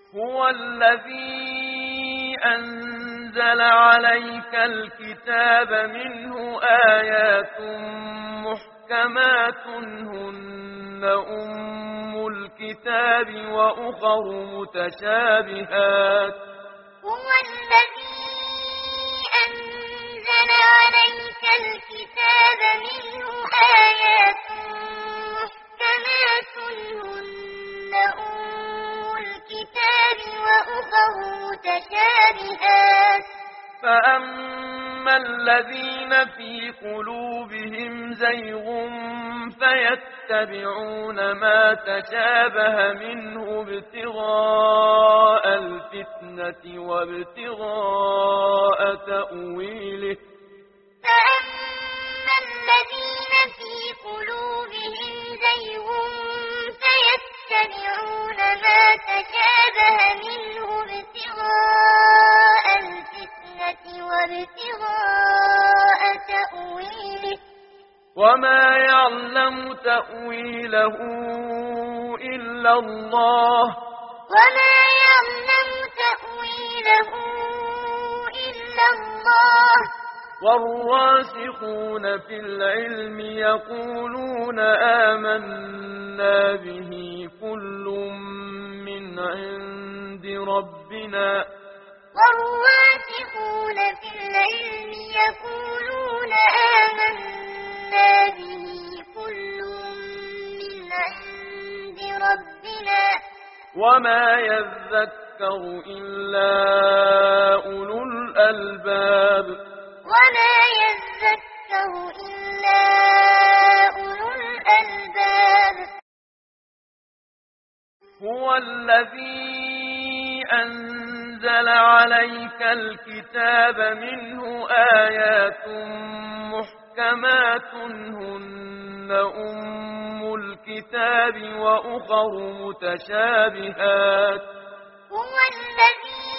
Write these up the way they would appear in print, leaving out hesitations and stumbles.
هو الذي أنزل عليك الكتاب منه آيات محكمات هن أم الكتاب وأخر متشابهات هو الذي أنزل عليك الكتاب منه آيات محكمات هن أم الكتاب وأخر متشابهات فأما الذين في قلوبهم زيغ فيتبعون ما تشابه منه ابتغاء الفتنة وابتغاء تأويله فأما الذين في قلوبهم زيغ فيتبعون ما تشابه منه ابتغاء الفتنة وابتغاء تأويله وما يعلم تأويله إلا الله وما يعلم تأويله إلا الله والراسخون في العلم يقولون آمنا به كل من عند ربنا والراسخون في العلم يقولون آمنا به كل من عند ربنا وما يذكر إلا أولو الألباب وما يذكر إلا أولو الألباب هو الذي أنزل عليك الكتاب منه آيات محكمات هن أم الكتاب وأخر متشابهات هو الذي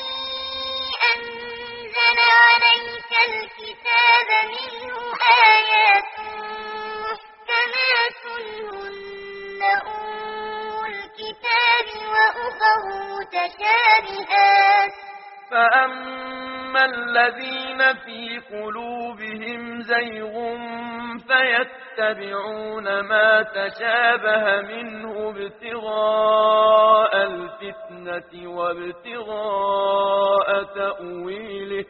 أنزل عليك الكتاب منه آيات محكمات هن أم الكتاب وأخر متشابهات فأما الذين في قلوبهم زيغ فيتبعون ما تشابه منه ابتغاء الفتنة وابتغاء تأويله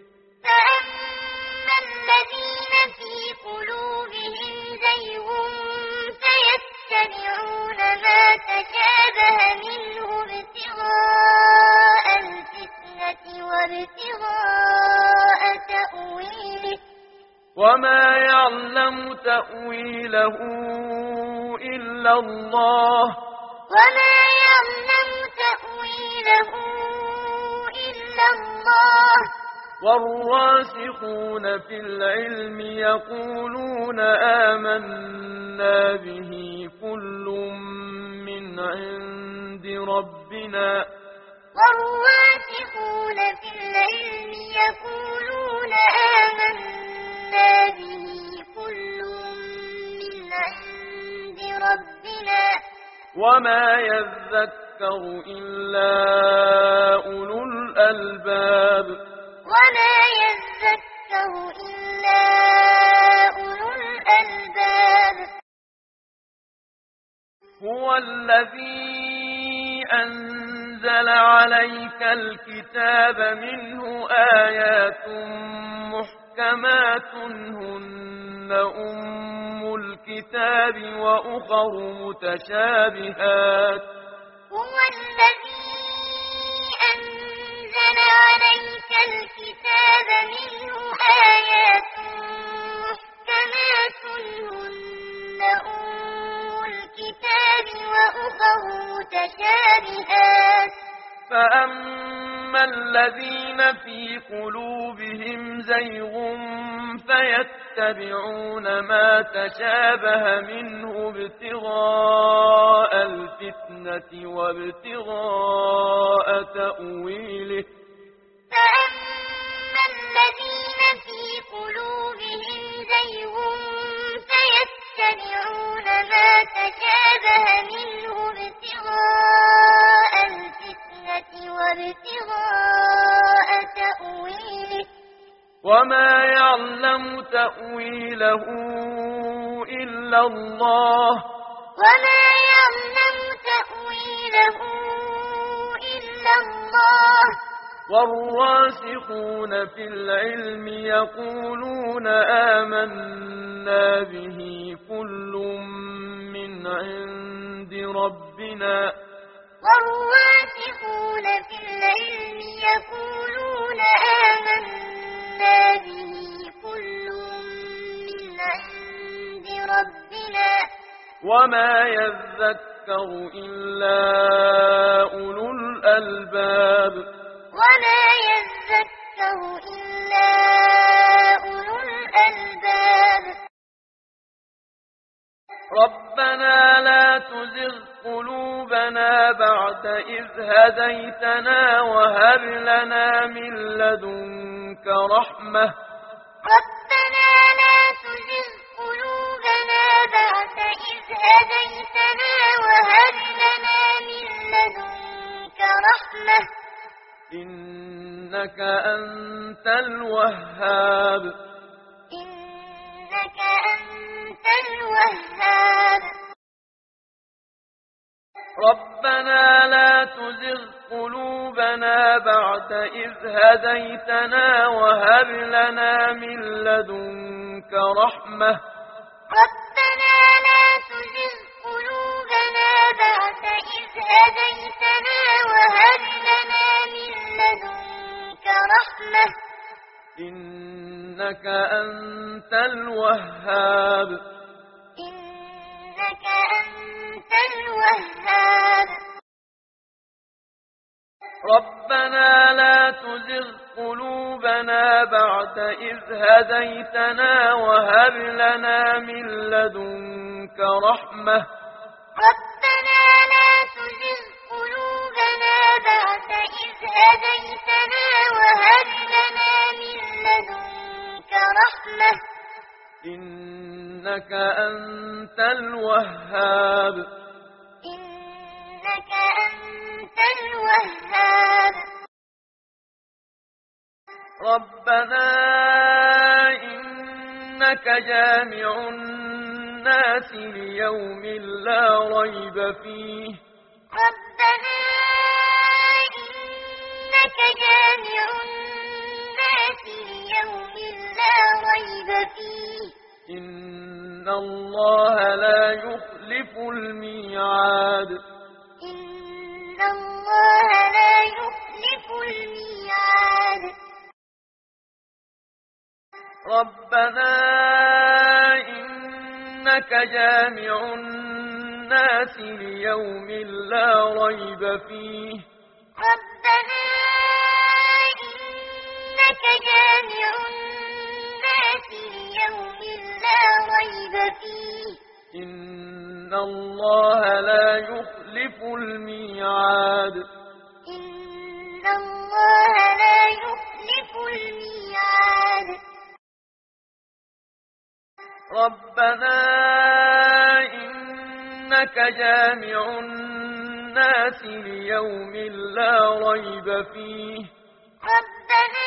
فأما الذين في قلوبهم زيغ فيتبعون ما تشابه منه ابتغاء الفتنة وابتغاء تأويله وما يعلم تأويله إلا الله وما يعلم تأويله إلا الله والراسخون في العلم يقولون آمنا به كل من عند ربنا والراسخون في العلم يقولون آمنا به كل من عند ربنا وما يذكر إلا أولو الألباب وما يذكر إلا أولو الألباب هو الذي أنزل عليك الكتاب منه آيات محكمات هن أم الكتاب وأخر متشابهات هو الذي أنزل عليك الكتاب منه آيات محكمات هن أم الكتاب وأخر متشابهات فأما الذين في قلوبهم زيغ فيتبعون ما تشابه منه ابتغاء الفتنة وابتغاء تأويله فأما الذين في قلوبهم زيغ فيتبعون ما تشابه منه ابتغاء الفتنة الفتنة وابتغاء تأويله وما يعلم تأويله إلا الله وما يعلم تأويله إلا الله والراسخون في العلم يقولون آمنا به كل من عند ربنا والراسخون في العلم يقولون آمنا به كل من عند ربنا وما يذكر إلا أولو الألباب وما يذكر إلا أولو الألباب ربنا لا تزغ قلوبنا بعد إذ هديتنا وهب لنا من لدنك رحمة ربنا لا تزغ قلوبنا بعد إذ هديتنا وهب لنا من لدنك رحمة إنك أنت الوهاب إنك أنت الوهاب ربنا لا تزغ قلوبنا بعد إذ هديتنا وهب لنا من لدنك رحمة ربنا لا تزغ قلوبنا بعد إذ هديتنا وهب لنا من لدنك رحمة إنك أنت الوهاب إنك أنت الوهاب ربنا لا تزغ قلوبنا بعد إذ هديتنا وهب لنا من لدنك رحمة ربنا لا تزغ قلوبنا بعد إذ هديتنا وهب لنا من لدنك رحمة إنك أنت الوهاب إنك أنت الوهاب ربنا إنك جامع الناس ليوم لا ريب فيه ربنا إنك جامع الناس ليوم لا ريب فيه إن الله لا يخلف الميعاد إن الله لا يخلف الميعاد ربنا إنك جامع الناس ليوم لا ريب فيه ربنا إنك جامع الناس ليوم لا ريب فيه إن الله لا يخلف الميعاد إن الله لا يخلف الميعاد ربنا إنك جامع الناس ليوم لا ريب فيه ربنا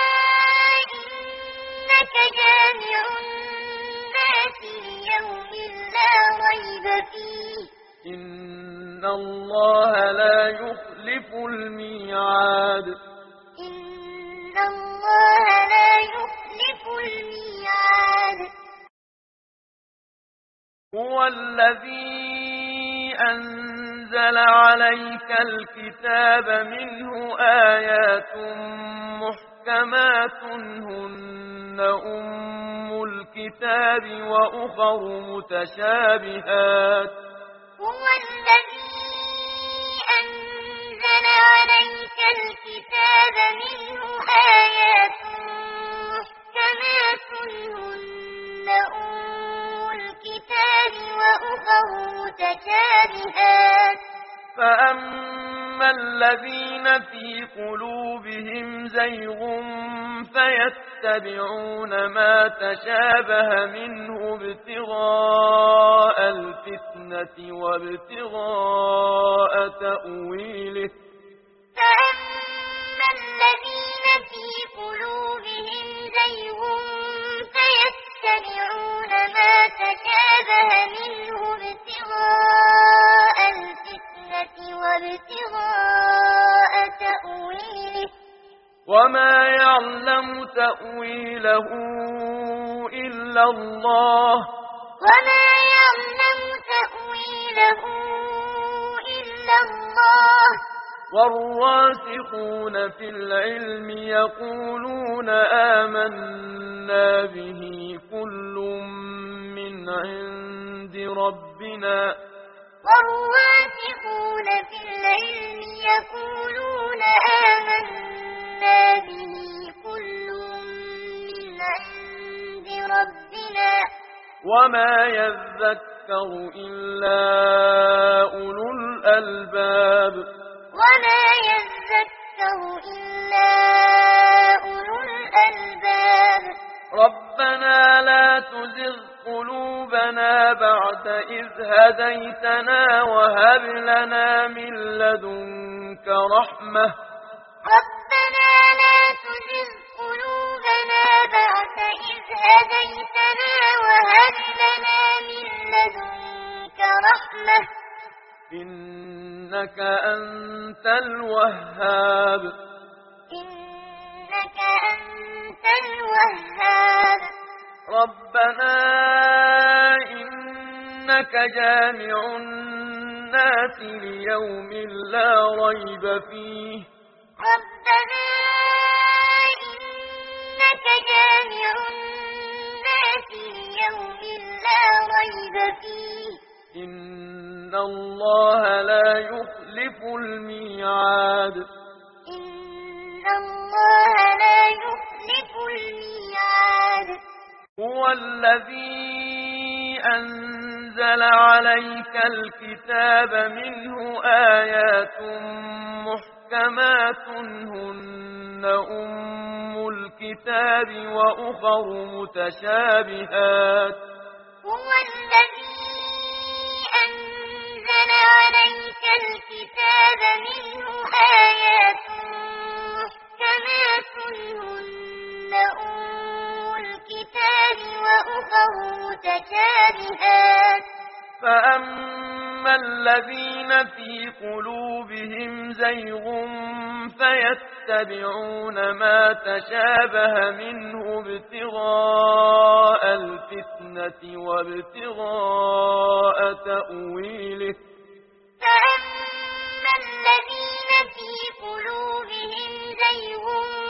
إنك جامع الناس ليوم لا ريب فيه إن الله لا يخلف الميعاد إن الله لا يخلف الميعاد هو الذي أنزل عليك الكتاب منه آيات محكمات هن أم الكتاب وأخر متشابهات هو الذي أنزل عليك الكتاب منه آيات محكمات هن أم الكتاب وأخر متشابهات فأما الذين في قلوبهم زيغ فيتبعون ما تشابه منه ابتغاء الفتنة وابتغاء تأويله وما يعلم تأويله إلا الله وما يعلم تأويله إلا الله والراسخون في العلم يقولون آمنا به كل من عند ربنا والراسخون في العلم يقولون آمنا به كل من عند ربنا وما يذكر إلا أولو الألباب وما يذكر إلا أولو الألباب ربنا لا تزغ قلوبنا بعد إذ هديتنا وهب لنا من لدنك رحمة ربنا لا تزغ قلوبنا بعد إذ هديتنا وهب لنا من لدنك رحمة إنك أنت الوهاب إنك أنت الوهاب ربنا إنك جامع الناس ليوم لا ريب فيه ربنا إنك جامع الناس ليوم لا ريب فيه إن الله لا يخلف الميعاد إن الله لا يخلف الميعاد هو الذي أنزل عليك الكتاب منه آيات محكمات هن أم الكتاب وأخر متشابهات هو الذي أنزل عليك الكتاب منه آيات محكمات هن أم الكتاب وأخر متشابهات فأما الذين في قلوبهم زيغ فيتبعون ما تشابه منه ابتغاء الفتنة وابتغاء تأويله فأما الذين في قلوبهم زيغ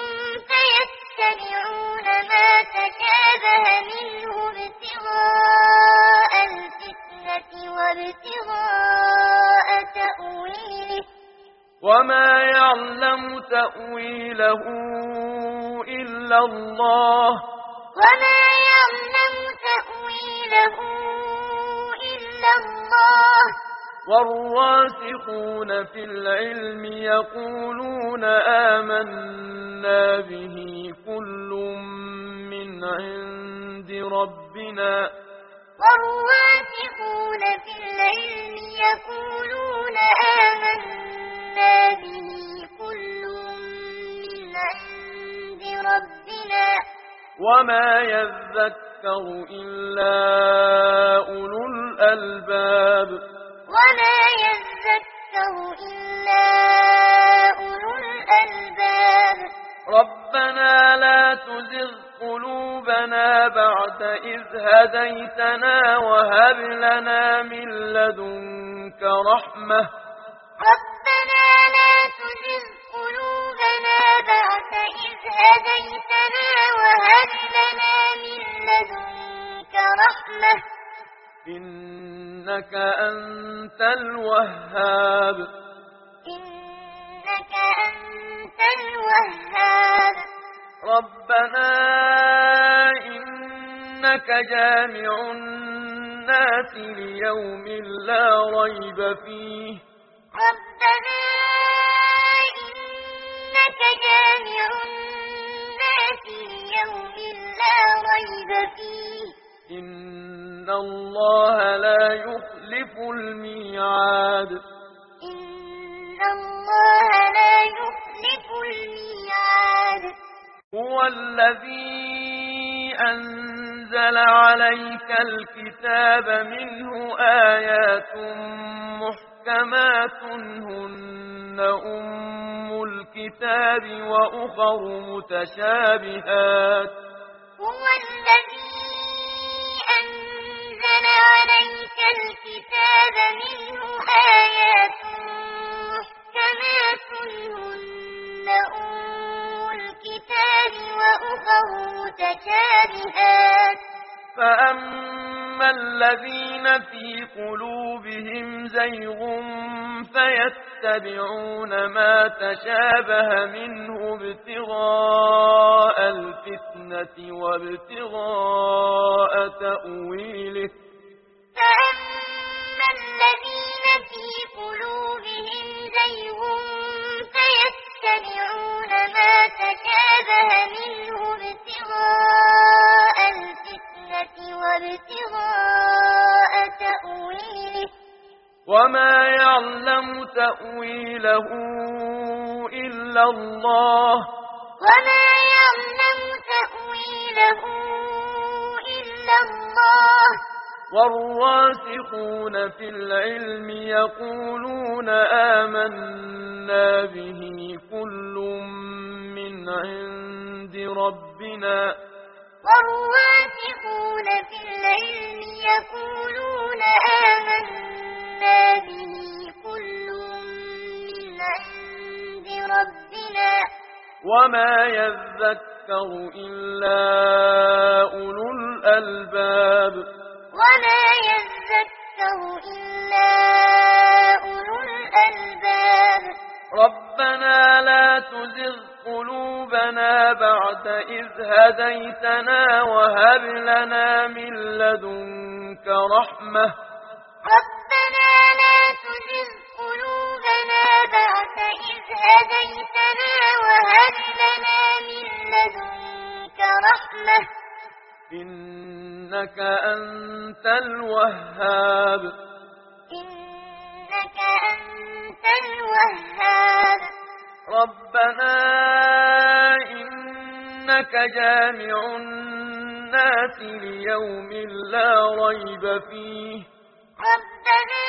فيتبعون ما تشابه منه ابتغاء الفتنة وابتغاء تأويله وما يعلم تأويله إلا الله وما يعلم تأويله إلا الله والراسخون في العلم يقولون آمنا به كل من عند ربنا والراسخون في العلم يقولون آمنا به كل من عند ربنا وما يذكر إلا أولو الألباب وما يذكر إلا أولو الألباب ربنا لا تزغ قلوبنا بعد إذ هديتنا وهب لنا من لدنك رحمة ربنا لا تزغ قلوبنا بعد إذ هديتنا وهب لنا من لدنك رحمة إنك أنت الوهاب إنك أنت الوهاب ربنا إنك جامع الناس ليوم لا ريب فيه ربنا إنك جامع الناس ليوم لا ريب فيه إن الله لا يخلف الميعاد إن الله لا يخلف الميعاد هو الذي أنزل عليك الكتاب منه آيات محكمات هن أم الكتاب وأخر متشابهات هو الذي أنزل عليك الكتاب منه آيات محكمات هن أم الكتاب وأخر متشابهات فأما الذين في قلوبهم زيغ فيتبعون ما تشابه منه ابتغاء الفتنة وابتغاء تأويله فأما الذين في قلوبهم زيغ فيتبعون ما تشابه منه ابتغاء الفتنة وابتغاء تأويله وما يعلم تأويله إلا الله وما يعلم تأويله إلا الله والراسخون في العلم يقولون آمنا به كل من عند ربنا والراسخون في العلم يقولون آمنا به كل من عند ربنا وما يذكر إلا أولو الألباب وما يذكر إلا أولو الألباب ربنا لا تزغ قلوبنا بعد إذ هديتنا وهب لنا من لدنك رحمة ربنا لا تزغ قلوبنا بعد إذ هديتنا وهب لنا من لدنك رحمة إنك أنت الوهاب إنك أنت الوهاب ربنا إنك جامع الناس ليوم لا ريب فيه ربنا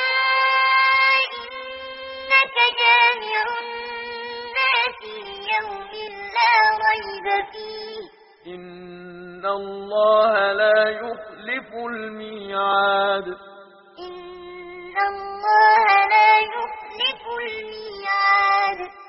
إنك جامع الناس ليوم لا ريب فيه إن الله لا يخلف الميعاد إن الله لا يخلف الميعاد